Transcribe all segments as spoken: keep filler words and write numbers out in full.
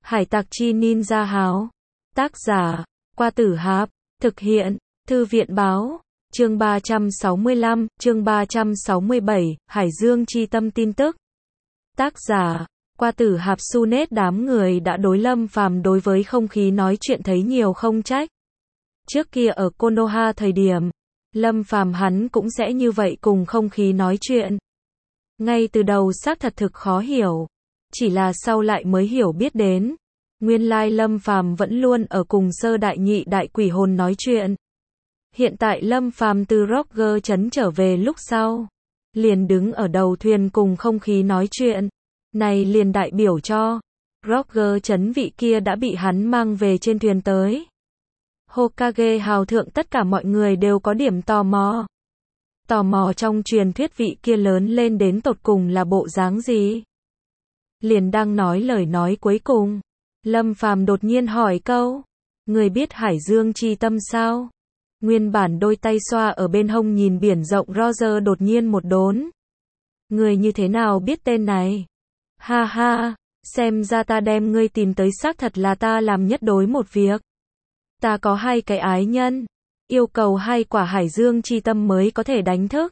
Hải tặc chi ninja háo. Tác giả, Qua Tử Hạp. Thực hiện, Thư viện báo. Chương ba trăm sáu mươi lăm, chương ba trăm sáu mươi bảy, Hải Dương chi tâm tin tức. Tác giả, Qua Tử Hạp. Sunet đám người đã đối Lâm Phàm đối với không khí nói chuyện thấy nhiều không trách. Trước kia ở Konoha thời điểm, Lâm Phàm hắn cũng sẽ như vậy cùng không khí nói chuyện. Ngay từ đầu xác thật thực khó hiểu, chỉ là sau lại mới hiểu biết đến, nguyên lai Lâm Phàm vẫn luôn ở cùng sơ đại nhị đại quỷ hồn nói chuyện. Hiện tại Lâm Phàm từ Roger trấn trở về lúc sau, liền đứng ở đầu thuyền cùng không khí nói chuyện. Này liền đại biểu cho Roger trấn vị kia đã bị hắn mang về trên thuyền tới. Hokage hào thượng tất cả mọi người đều có điểm tò mò. Tò mò trong truyền thuyết vị kia lớn lên đến tột cùng là bộ dáng gì. Liền đang nói lời nói cuối cùng, Lâm Phàm đột nhiên hỏi câu, người biết Hải Dương chi tâm sao? Nguyên bản đôi tay xoa ở bên hông nhìn biển rộng Roger đột nhiên một đốn. Người như thế nào biết tên này? Ha ha, xem ra ta đem ngươi tìm tới xác thật là ta làm nhất đối một việc. Ta có hai cái ái nhân, yêu cầu hai quả Hải Dương chi tâm mới có thể đánh thức.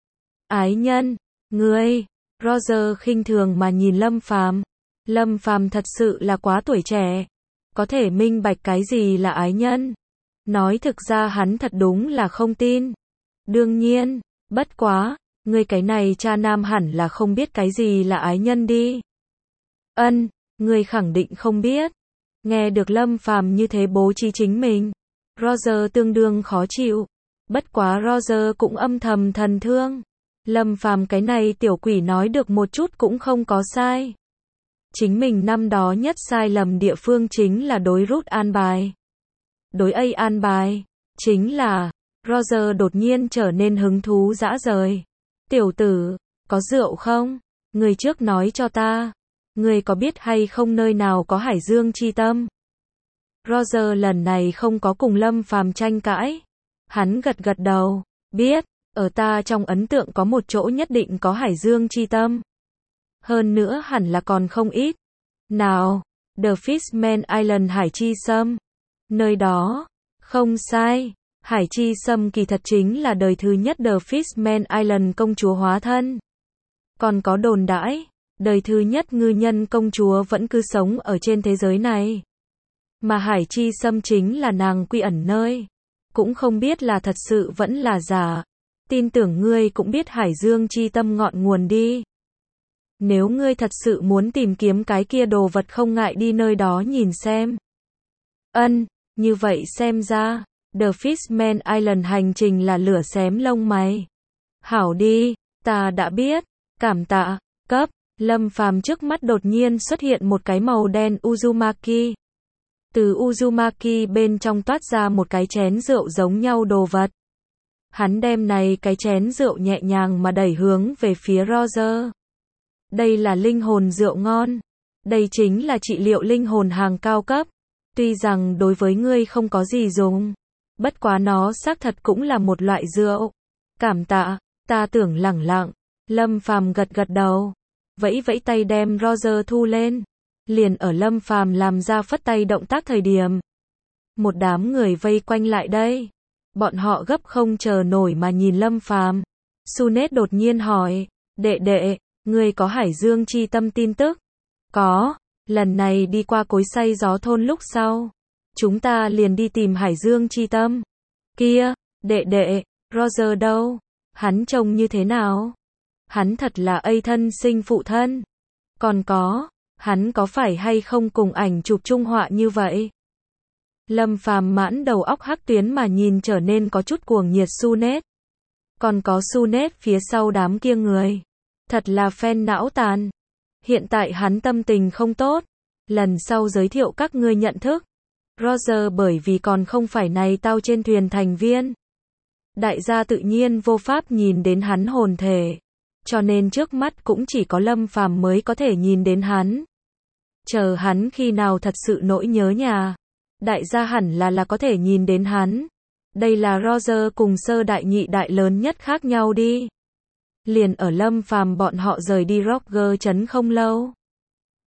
Ái nhân, ngươi, Roger khinh thường mà nhìn Lâm Phàm. Lâm Phàm thật sự là quá tuổi trẻ, có thể minh bạch cái gì là ái nhân. Nói thực ra hắn thật đúng là không tin. Đương nhiên, bất quá, ngươi cái này cha nam hẳn là không biết cái gì là ái nhân đi. Ân, ngươi khẳng định không biết. Nghe được Lâm Phàm như thế bố trí chính mình, Roger tương đương khó chịu. Bất quá Roger cũng âm thầm thần thương. Lâm Phàm cái này tiểu quỷ nói được một chút cũng không có sai. Chính mình năm đó nhất sai lầm địa phương chính là đối Ruth an bài. Đối A an bài, chính là, Roger đột nhiên trở nên hứng thú dã rời. Tiểu tử, có rượu không? Người trước nói cho ta. Người có biết hay không nơi nào có Hải Dương chi tâm? Roger lần này không có cùng Lâm Phàm tranh cãi. Hắn gật gật đầu, biết, ở ta trong ấn tượng có một chỗ nhất định có Hải Dương chi tâm. Hơn nữa hẳn là còn không ít. Nào, The Fishman Island Hải Chi Sâm. Nơi đó, không sai, Hải Chi Sâm kỳ thật chính là đời thứ nhất The Fishman Island công chúa hóa thân. Còn có đồn đãi, đời thứ nhất ngư nhân công chúa vẫn cứ sống ở trên thế giới này. Mà Hải Chi Sâm chính là nàng quy ẩn nơi. Cũng không biết là thật sự vẫn là giả. Tin tưởng ngươi cũng biết Hải Dương chi tâm ngọn nguồn đi. Nếu ngươi thật sự muốn tìm kiếm cái kia đồ vật không ngại đi nơi đó nhìn xem. Ân, như vậy xem ra, The Fishman Island hành trình là lửa xém lông mày. Hảo đi, ta đã biết, cảm tạ, cấp, Lâm Phàm trước mắt đột nhiên xuất hiện một cái màu đen Uzumaki. Từ Uzumaki bên trong toát ra một cái chén rượu giống nhau đồ vật. Hắn đem này cái chén rượu nhẹ nhàng mà đẩy hướng về phía Roger. Đây là linh hồn rượu ngon. Đây chính là trị liệu linh hồn hàng cao cấp. Tuy rằng đối với ngươi không có gì dùng, bất quá nó xác thật cũng là một loại rượu. Cảm tạ, ta tưởng lẳng lặng. Lâm Phàm gật gật đầu, vẫy vẫy tay đem Roger thu lên. Liền ở Lâm Phàm làm ra phất tay động tác thời điểm, một đám người vây quanh lại đây. Bọn họ gấp không chờ nổi mà nhìn Lâm Phàm. Sunet đột nhiên hỏi, đệ đệ, ngươi có Hải Dương chi tâm tin tức? Có, lần này đi qua cối xay gió thôn lúc sau, chúng ta liền đi tìm Hải Dương chi tâm. Kia, đệ đệ, Roger đâu? Hắn trông như thế nào? Hắn thật là A thân sinh phụ thân. Còn có, hắn có phải hay không cùng ảnh chụp trung họa như vậy? Lâm Phàm mãn đầu óc hắc tuyến mà nhìn trở nên có chút cuồng nhiệt Sunet. Còn có Sunet phía sau đám kia người. Thật là phen não tàn. Hiện tại hắn tâm tình không tốt. Lần sau giới thiệu các ngươi nhận thức. Roger bởi vì còn không phải này tao trên thuyền thành viên. Đại gia tự nhiên vô pháp nhìn đến hắn hồn thể. Cho nên trước mắt cũng chỉ có Lâm Phàm mới có thể nhìn đến hắn. Chờ hắn khi nào thật sự nỗi nhớ nhà. Đại gia hẳn là là có thể nhìn đến hắn. Đây là Roger cùng sơ đại nhị đại lớn nhất khác nhau đi. Liền ở Lâm Phàm bọn họ rời đi Roger trấn không lâu.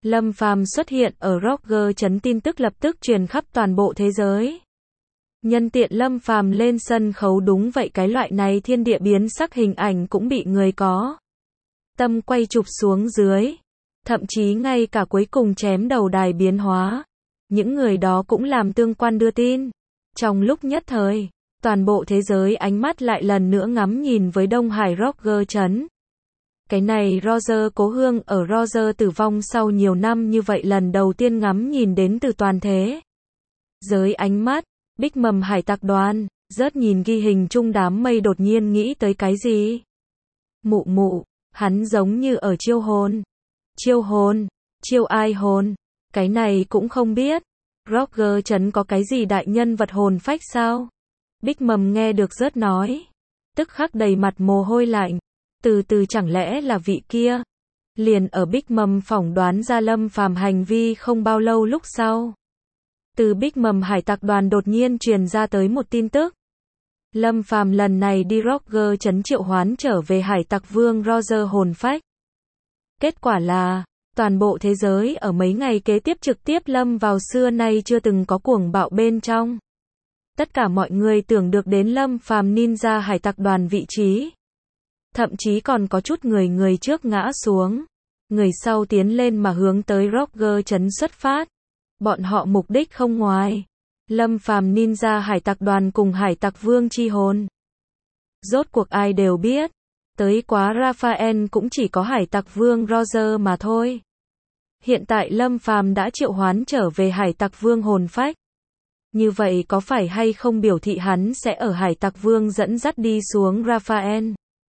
Lâm Phàm xuất hiện ở Roger trấn, tin tức lập tức truyền khắp toàn bộ thế giới. Nhân tiện Lâm Phàm lên sân khấu, đúng vậy, cái loại này thiên địa biến sắc hình ảnh cũng bị người có tâm quay chụp xuống dưới. Thậm chí ngay cả cuối cùng chém đầu đài biến hóa, những người đó cũng làm tương quan đưa tin. Trong lúc nhất thời, toàn bộ thế giới ánh mắt lại lần nữa ngắm nhìn với Đông Hải Roger trấn. Cái này Roger cố hương ở Roger tử vong sau nhiều năm như vậy lần đầu tiên ngắm nhìn đến từ toàn thế giới ánh mắt. Big Mầm hải tặc đoàn, rớt nhìn ghi hình chung đám mây đột nhiên nghĩ tới cái gì? Mụ mụ, hắn giống như ở chiêu hồn. Chiêu hồn? Chiêu ai hồn? Cái này cũng không biết. Roger trấn có cái gì đại nhân vật hồn phách sao? Big Mầm nghe được rớt nói. Tức khắc đầy mặt mồ hôi lạnh. Từ từ, chẳng lẽ là vị kia? Liền ở Big Mầm phỏng đoán ra Lâm Phàm hành vi không bao lâu lúc sau. Từ Big Mầm hải tặc đoàn đột nhiên truyền ra tới một tin tức. Lâm Phàm lần này đi Roger trấn triệu hoán trở về hải tặc vương Roger hồn phách. Kết quả là, toàn bộ thế giới ở mấy ngày kế tiếp trực tiếp lâm vào xưa nay chưa từng có cuồng bạo bên trong. Tất cả mọi người tưởng được đến Lâm Phàm ninja hải tặc đoàn vị trí. Thậm chí còn có chút người người trước ngã xuống, người sau tiến lên mà hướng tới Roger trấn xuất phát. Bọn họ mục đích không ngoài Lâm Phàm ninja hải tặc đoàn cùng hải tặc vương chi hồn. Rốt cuộc ai đều biết, tới quá Raphael cũng chỉ có hải tặc vương Roger mà thôi. Hiện tại Lâm Phàm đã triệu hoán trở về hải tặc vương hồn phách. Như vậy có phải hay không biểu thị hắn sẽ ở hải tặc vương dẫn dắt đi xuống Raphael?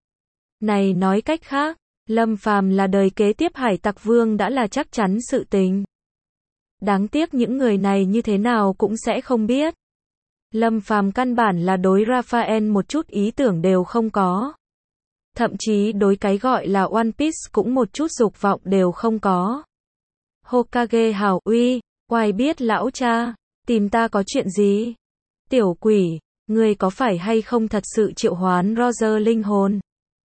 Này nói cách khác, Lâm Phàm là đời kế tiếp hải tặc vương đã là chắc chắn sự tình. Đáng tiếc những người này như thế nào cũng sẽ không biết. Lâm Phàm căn bản là đối Raphael một chút ý tưởng đều không có. Thậm chí đối cái gọi là One Piece cũng một chút dục vọng đều không có. Hokage hào uy, oai biết lão cha, tìm ta có chuyện gì? Tiểu quỷ, ngươi có phải hay không thật sự triệu hoán Roger linh hồn?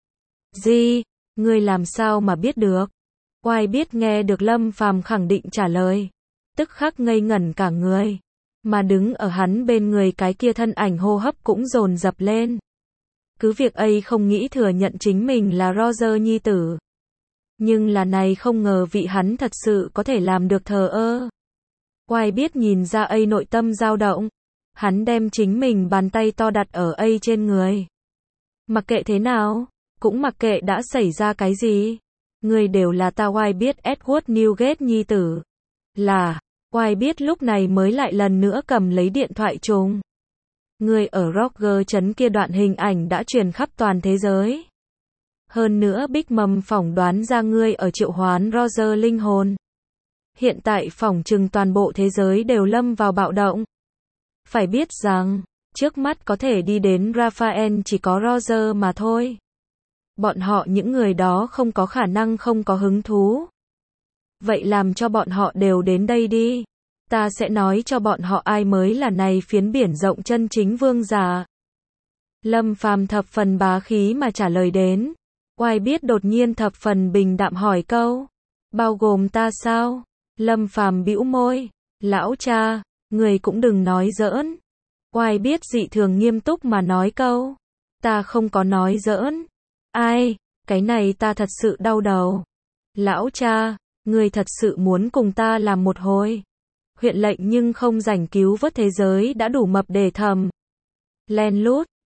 Gì? Ngươi làm sao mà biết được? Oai biết nghe được Lâm Phàm khẳng định trả lời, tức khắc ngây ngẩn cả người, mà đứng ở hắn bên người cái kia thân ảnh hô hấp cũng dồn dập lên. Cứ việc ấy không nghĩ thừa nhận chính mình là Roger nhi tử. Nhưng là này không ngờ vị hắn thật sự có thể làm được thờ ơ. Oai biết nhìn ra ấy nội tâm dao động. Hắn đem chính mình bàn tay to đặt ở ấy trên người. Mặc kệ thế nào, cũng mặc kệ đã xảy ra cái gì. Người đều là ta Oai biết Edward Newgate nhi tử. Là, Oai biết lúc này mới lại lần nữa cầm lấy điện thoại trùng. Người ở Roger trấn kia đoạn hình ảnh đã truyền khắp toàn thế giới. Hơn nữa Big Mầm phỏng đoán ra ngươi ở triệu hoán Roger linh hồn. Hiện tại phỏng chừng toàn bộ thế giới đều lâm vào bạo động. Phải biết rằng, trước mắt có thể đi đến Raphael chỉ có Roger mà thôi. Bọn họ những người đó không có khả năng không có hứng thú. Vậy làm cho bọn họ đều đến đây đi. Ta sẽ nói cho bọn họ ai mới là này phiến biển rộng chân chính vương giả. Lâm Phàm thập phần bá khí mà trả lời đến. Oai biết đột nhiên thập phần bình đạm hỏi câu. Bao gồm ta sao? Lâm Phàm bĩu môi. Lão cha, người cũng đừng nói giỡn. Oai biết dị thường nghiêm túc mà nói câu. Ta không có nói giỡn. Ai, cái này ta thật sự đau đầu. Lão cha, người thật sự muốn cùng ta làm một hồi. Huyện lệnh nhưng không rảnh cứu vớt thế giới đã đủ mập để thầm. Len lút,